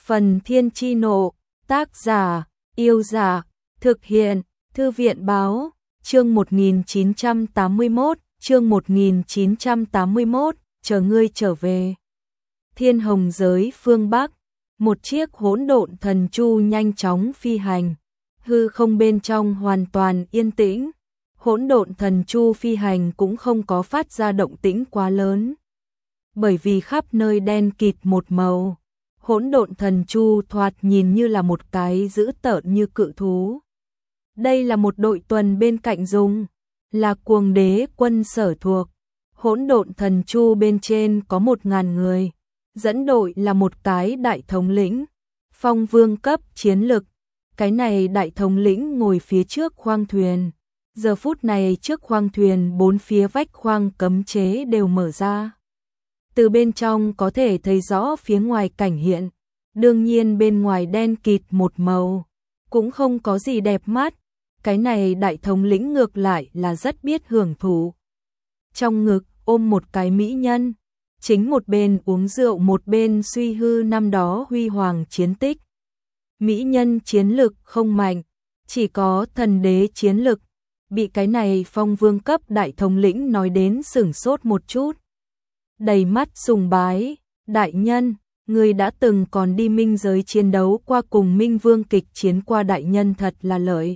Phần Thiên Chi Nộ, tác giả, Yêu Giả, thực hiện, Thư viện Báo, chương 1981, chờ ngươi trở về. Thiên Hồng giới phương Bắc, một chiếc hỗn độn thần chu nhanh chóng phi hành, hư không bên trong hoàn toàn yên tĩnh. Hỗn độn thần chu phi hành cũng không có phát ra động tĩnh quá lớn, bởi vì khắp nơi đen kịt một màu. Hỗn độn thần chu thoạt nhìn như là một cái dữ tợn như cự thú. Đây là một đội tuần bên cạnh dùng, là Cuồng Đế quân sở thuộc. Hỗn độn thần chu bên trên có 1000 người, dẫn đội là một cái đại thống lĩnh, phong vương cấp chiến lực. Cái này đại thống lĩnh ngồi phía trước khoang thuyền. Giờ phút này trước khoang thuyền bốn phía vách khoang cấm chế đều mở ra. Từ bên trong có thể thấy rõ phía ngoài cảnh hiện. Đương nhiên bên ngoài đen kịt một màu, cũng không có gì đẹp mắt. Cái này đại thống lĩnh ngược lại là rất biết hưởng thụ. Trong ngực ôm một cái mỹ nhân, chính một bên uống rượu một bên suy hư năm đó huy hoàng chiến tích. Mỹ nhân chiến lực không mạnh, chỉ có thần đế chiến lực. Bị cái này phong vương cấp đại thống lĩnh nói đến sửng sốt một chút. Đầy mắt sùng bái, đại nhân, người đã từng còn đi minh giới chiến đấu qua cùng minh vương kịch chiến qua, đại nhân thật là lợi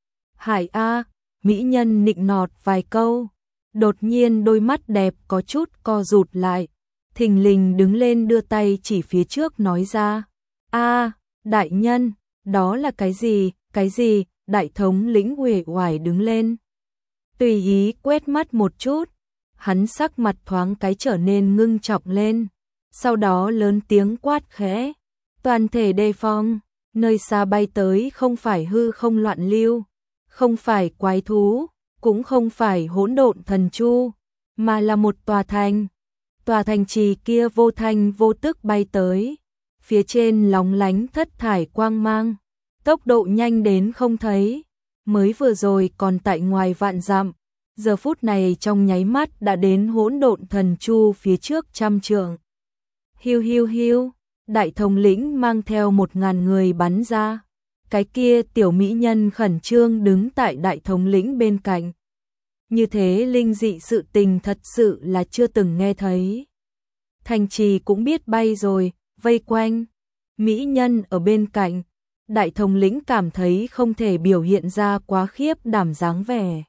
hại a. Mỹ nhân nịnh nọt vài câu, đột nhiên đôi mắt đẹp có chút co rụt lại, thình lình đứng lên đưa tay chỉ phía trước nói ra, a, đại nhân, đó là cái gì, cái gì? Đại thống lĩnh uể oải đứng lên, tùy ý quét mắt một chút, hắn sắc mặt thoáng cái trở nên ngưng trọng lên, sau đó lớn tiếng quát khẽ, toàn thể đề phòng. Nơi xa bay tới không phải hư không loạn lưu, không phải quái thú, cũng không phải hỗn độn thần chu, mà là một tòa thành. Tòa thành trì kia vô thanh vô tức bay tới, phía trên lóng lánh thất thải quang mang, tốc độ nhanh đến không thấy, mới vừa rồi còn tại ngoài vạn dặm, giờ phút này trong nháy mắt đã đến hỗn độn thần chu phía trước 100 trượng. Hiu hiu hiu, đại thống lĩnh mang theo 1000 người bắn ra, cái kia tiểu mỹ nhân khẩn trương đứng tại đại thống lĩnh bên cạnh. Như thế linh dị sự tình thật sự là chưa từng nghe thấy. Thành trì cũng biết bay rồi, vây quanh, mỹ nhân ở bên cạnh. Đại thống lĩnh cảm thấy không thể biểu hiện ra quá khiếp đảm dáng vẻ.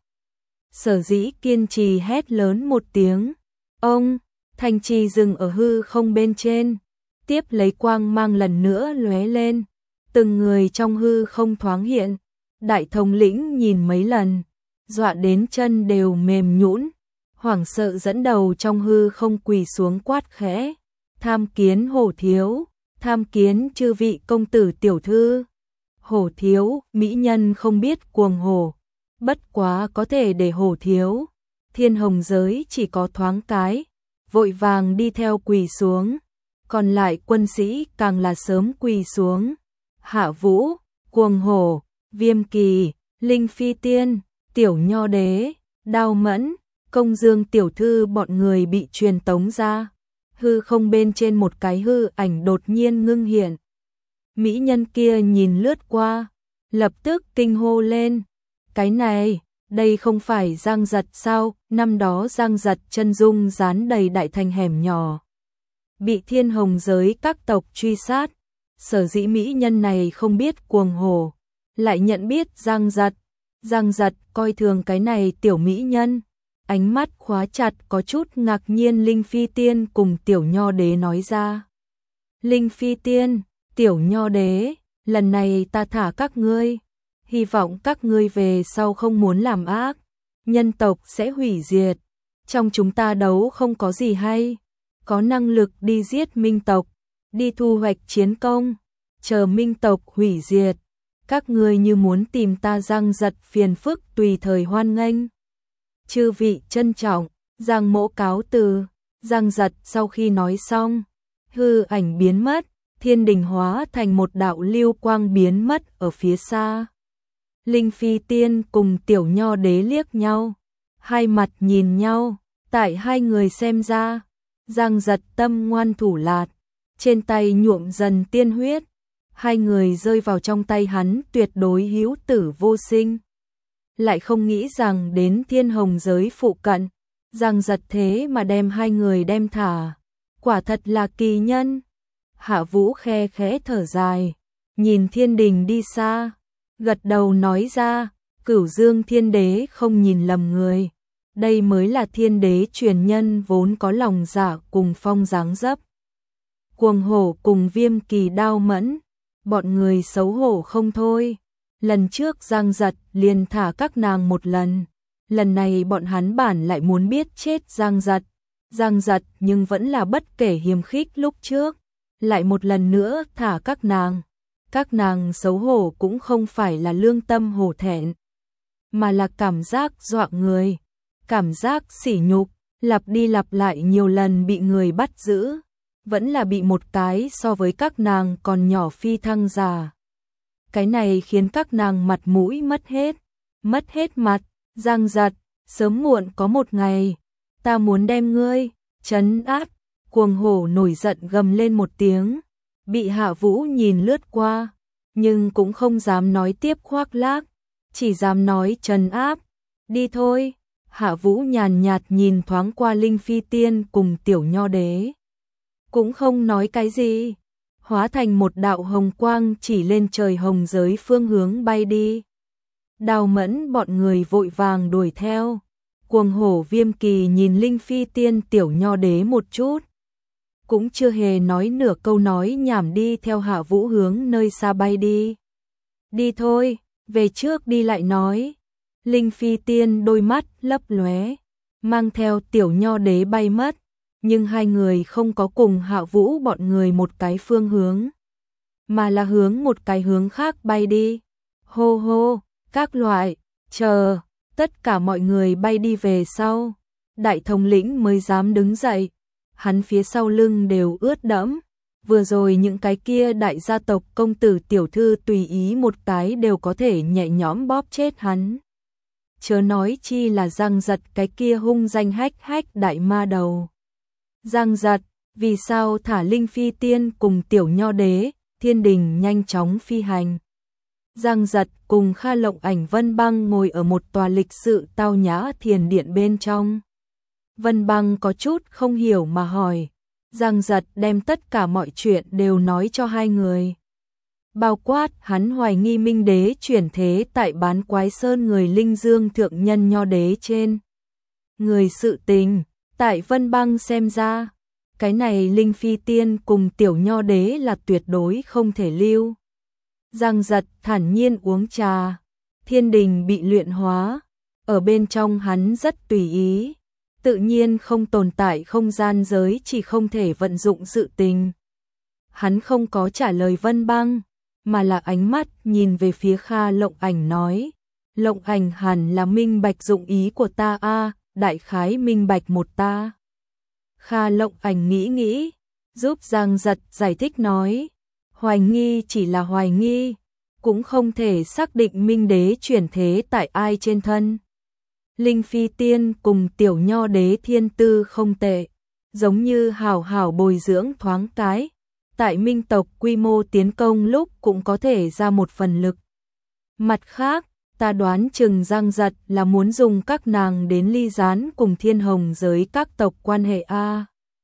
Sở dĩ kiên trì hét lớn một tiếng. Ông, thành trì dừng ở hư không bên trên. Tiếp lấy quang mang lần nữa lóe lên. Từng người trong hư không thoáng hiện. Đại thống lĩnh nhìn mấy lần, dọa đến chân đều mềm nhũn, hoảng sợ dẫn đầu trong hư không quỳ xuống quát khẽ. Tham kiến hổ thiếu, tham kiến chư vị công tử tiểu thư. Hổ thiếu, mỹ nhân không biết cuồng hổ, bất quá có thể để hổ thiếu. Thiên Hồng giới chỉ có thoáng cái, vội vàng đi theo quỳ xuống, còn lại quân sĩ càng là sớm quỳ xuống. Hạ Vũ, Cuồng Hổ, Viêm Kỳ, Linh Phi Tiên, Tiểu Nho Đế, Đao Mẫn, Công Dương tiểu thư bọn người bị truyền tống ra. Hư không bên trên một cái hư ảnh đột nhiên ngưng hiện. Mỹ nhân kia nhìn lướt qua, lập tức kinh hô lên. Cái này, đây không phải Giang Giật sao? Năm đó Giang Giật chân dung dán đầy đại thành hẻm nhỏ, bị Thiên Hồng giới các tộc truy sát. Sở dĩ mỹ nhân này không biết cuồng hổ, lại nhận biết Giang Giật. Giang Giật coi thường cái này tiểu mỹ nhân, ánh mắt khóa chặt có chút ngạc nhiên. Linh Phi Tiên cùng Tiểu Nho Đế nói ra. Linh Phi Tiên, Tiểu Nho Đế, lần này ta thả các ngươi, hy vọng các ngươi về sau không muốn làm ác, nhân tộc sẽ hủy diệt. Trong chúng ta đấu không có gì hay, có năng lực đi giết minh tộc, đi thu hoạch chiến công, chờ minh tộc hủy diệt. Các ngươi như muốn tìm ta Giang Giật phiền phức tùy thời hoan nghênh. Chư vị trân trọng, Giang mỗ cáo từ. Giang Giật sau khi nói xong, hư ảnh biến mất, thiên đình hóa thành một đạo lưu quang biến mất ở phía xa. Linh Phi Tiên cùng Tiểu Nho Đế liếc nhau, hai mặt nhìn nhau, tại hai người xem ra, Giang Giật tâm ngoan thủ lạt, trên tay nhuộm dần tiên huyết. Hai người rơi vào trong tay hắn tuyệt đối hữu tử vô sinh. Lại không nghĩ rằng đến Thiên Hồng giới phụ cận, Giang Giật thế mà đem hai người đem thả. Quả thật là kỳ nhân. Hạ Vũ khe khẽ thở dài, nhìn thiên đình đi xa, gật đầu nói ra, Cửu Dương Thiên Đế không nhìn lầm người. Đây mới là thiên đế truyền nhân vốn có lòng dạ cùng phong dáng dấp. Cuồng hổ cùng Viêm Kỳ đao mẫn, bọn người xấu hổ không thôi. Lần trước Giang Giật liền thả các nàng một lần này bọn hắn bản lại muốn biết chết Giang Giật nhưng vẫn là bất kể hiềm khích lúc trước, lại một lần nữa thả các nàng xấu hổ cũng không phải là lương tâm hổ thẹn, mà là cảm giác dọa người, cảm giác sỉ nhục, lặp đi lặp lại nhiều lần bị người bắt giữ, vẫn là bị một cái so với các nàng còn nhỏ phi thăng giả. Cái này khiến các nàng mặt mũi mất hết mặt. Giang Giật, sớm muộn có một ngày, ta muốn đem ngươi trấn áp. Cuồng hổ nổi giận gầm lên một tiếng, bị Hạ Vũ nhìn lướt qua, nhưng cũng không dám nói tiếp khoác lác, chỉ dám nói trấn áp. Đi thôi. Hạ Vũ nhàn nhạt nhìn thoáng qua Linh Phi Tiên cùng Tiểu Nho Đế, cũng không nói cái gì, hóa thành một đạo hồng quang chỉ lên trời hồng giới phương hướng bay đi. Đào Mẫn bọn người vội vàng đuổi theo. Cuồng hổ Viêm Kỳ nhìn Linh Phi Tiên Tiểu Nho Đế một chút, cũng chưa hề nói nửa câu nói nhảm đi theo Hạ Vũ hướng nơi xa bay đi. Đi thôi, về trước đi lại nói. Linh Phi Tiên đôi mắt lấp lóe, mang theo Tiểu Nho Đế bay mất, nhưng hai người không có cùng Hạ Vũ bọn người một cái phương hướng, mà là hướng một cái hướng khác bay đi. Hô hô, các loại, chờ, tất cả mọi người bay đi về sau, đại thống lĩnh mới dám đứng dậy, hắn phía sau lưng đều ướt đẫm, vừa rồi những cái kia đại gia tộc công tử tiểu thư tùy ý một cái đều có thể nhẹ nhõm bóp chết hắn. Chớ nói chi là Giang Giật cái kia hung danh hách đại ma đầu. Giang Giật, vì sao thả Linh Phi Tiên cùng Tiểu Nho Đế, thiên đình nhanh chóng phi hành. Giang Giật cùng Kha Lộng Ảnh Vân Băng ngồi ở một tòa lịch sự tao nhã thiền điện bên trong. Vân Băng có chút không hiểu mà hỏi. Giang Giật đem tất cả mọi chuyện đều nói cho hai người. Bao quát hắn hoài nghi Minh Đế chuyển thế tại Bán Quái Sơn người Linh Dương Thượng Nhân Nho Đế trên người sự tình. Tại Vân Băng xem ra, cái này Linh Phi Tiên cùng Tiểu Nho Đế là tuyệt đối không thể lưu. Giang Giật thản nhiên uống trà, thiên đình bị luyện hóa, ở bên trong hắn rất tùy ý, tự nhiên không tồn tại không gian giới chỉ không thể vận dụng sự tình. Hắn không có trả lời Vân Băng, mà là ánh mắt nhìn về phía Kha Lộng Ảnh nói, Lộng Ảnh hẳn là minh bạch dụng ý của ta a, đại khái minh bạch một ta. Kha Lộng Ảnh nghĩ, giúp Giang Giật giải thích nói, hoài nghi chỉ là hoài nghi, cũng không thể xác định Minh Đế chuyển thế tại ai trên thân. Linh Phi Tiên cùng Tiểu Nho Đế thiên tư không tệ, giống như hảo hảo bồi dưỡng thoáng cái, tại Minh tộc quy mô tiến công lúc cũng có thể ra một phần lực. Mặt khác, ta đoán chừng Giang Giật là muốn dùng các nàng đến ly gián cùng Thiên Hồng giới các tộc quan hệ a.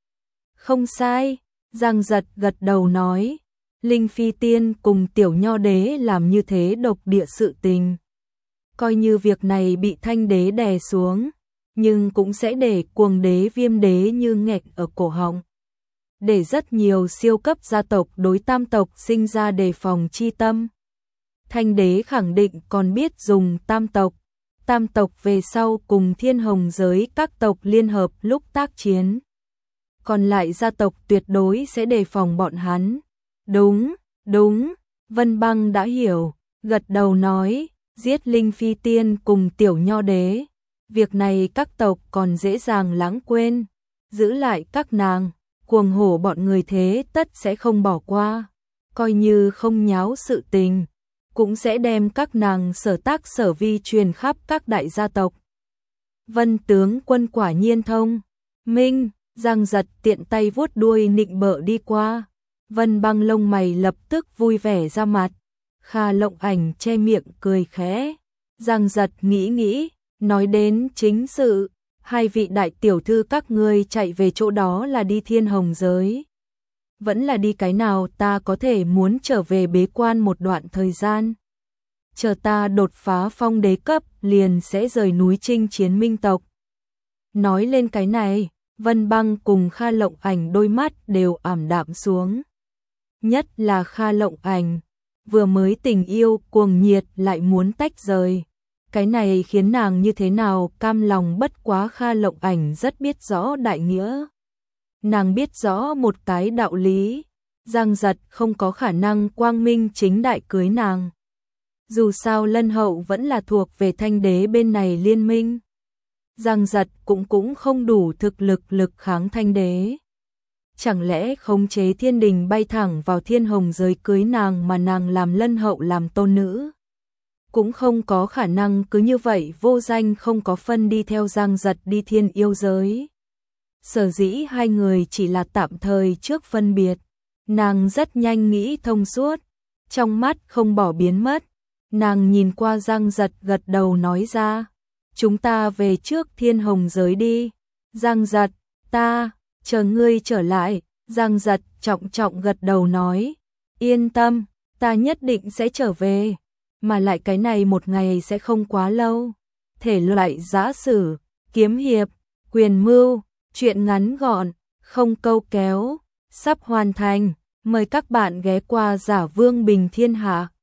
Không sai, Giang Giật gật đầu nói, Linh Phi Tiên cùng Tiểu Nho Đế làm như thế độc địa sự tình. Coi như việc này bị Thanh Đế đè xuống, nhưng cũng sẽ để Cuồng Đế Viêm Đế như nghẹt ở cổ họng. Để rất nhiều siêu cấp gia tộc đối tam tộc sinh ra đề phòng chi tâm. Thanh Đế khẳng định còn biết dùng tam tộc về sau cùng Thiên Hồng giới các tộc liên hợp lúc tác chiến. Còn lại gia tộc tuyệt đối sẽ đề phòng bọn hắn. Đúng, Vân Băng đã hiểu, gật đầu nói, giết Linh Phi Tiên cùng Tiểu Nho Đế. Việc này các tộc còn dễ dàng lãng quên, giữ lại các nàng, Cuồng hổ bọn người thế tất sẽ không bỏ qua, coi như không nháo sự tình, cũng sẽ đem các nàng sở tác sở vi truyền khắp các đại gia tộc. Vân tướng quân quả nhiên thông minh. Giang Giật tiện tay vuốt đuôi nịnh bợ đi qua, Vân Băng lông mày lập tức vui vẻ ra mặt. Kha Lộng Ảnh che miệng cười khẽ. Giang Giật nghĩ, nói đến chính sự, hai vị đại tiểu thư các ngươi chạy về chỗ đó là đi Thiên Hồng giới. Vẫn là đi cái nào, ta có thể muốn trở về bế quan một đoạn thời gian. Chờ ta đột phá phong đế cấp liền sẽ rời núi chinh chiến minh tộc. Nói lên cái này, Vân Băng cùng Kha Lộng Ảnh đôi mắt đều ảm đạm xuống. Nhất là Kha Lộng Ảnh, vừa mới tình yêu cuồng nhiệt lại muốn tách rời. Cái này khiến nàng như thế nào cam lòng, bất quá Kha Lộng Ảnh rất biết rõ đại nghĩa. Nàng biết rõ một cái đạo lý, Giang Giật không có khả năng quang minh chính đại cưới nàng. Dù sao Lân Hậu vẫn là thuộc về Thanh Đế bên này liên minh. Giang Giật cũng không đủ thực lực kháng Thanh Đế. Chẳng lẽ khống chế thiên đình bay thẳng vào Thiên Hồng giới cưới nàng mà nàng làm Lân Hậu làm tôn nữ? Cũng không có khả năng, cứ như vậy vô danh không có phân đi theo Giang Giật đi Thiên Yêu giới. Sở dĩ hai người chỉ là tạm thời trước phân biệt, nàng rất nhanh nghĩ thông suốt, trong mắt không bỏ biến mất. Nàng nhìn qua Giang Giật gật đầu nói ra, chúng ta về trước Thiên Hồng giới đi. Giang Giật, ta, chờ ngươi trở lại. Giang Giật trọng gật đầu nói, yên tâm, ta nhất định sẽ trở về, mà lại cái này một ngày sẽ không quá lâu. Thể loại giã sử, kiếm hiệp, quyền mưu, truyện ngắn gọn, không câu kéo, sắp hoàn thành, mời các bạn ghé qua Giả Vương Bình Thiên Hạ.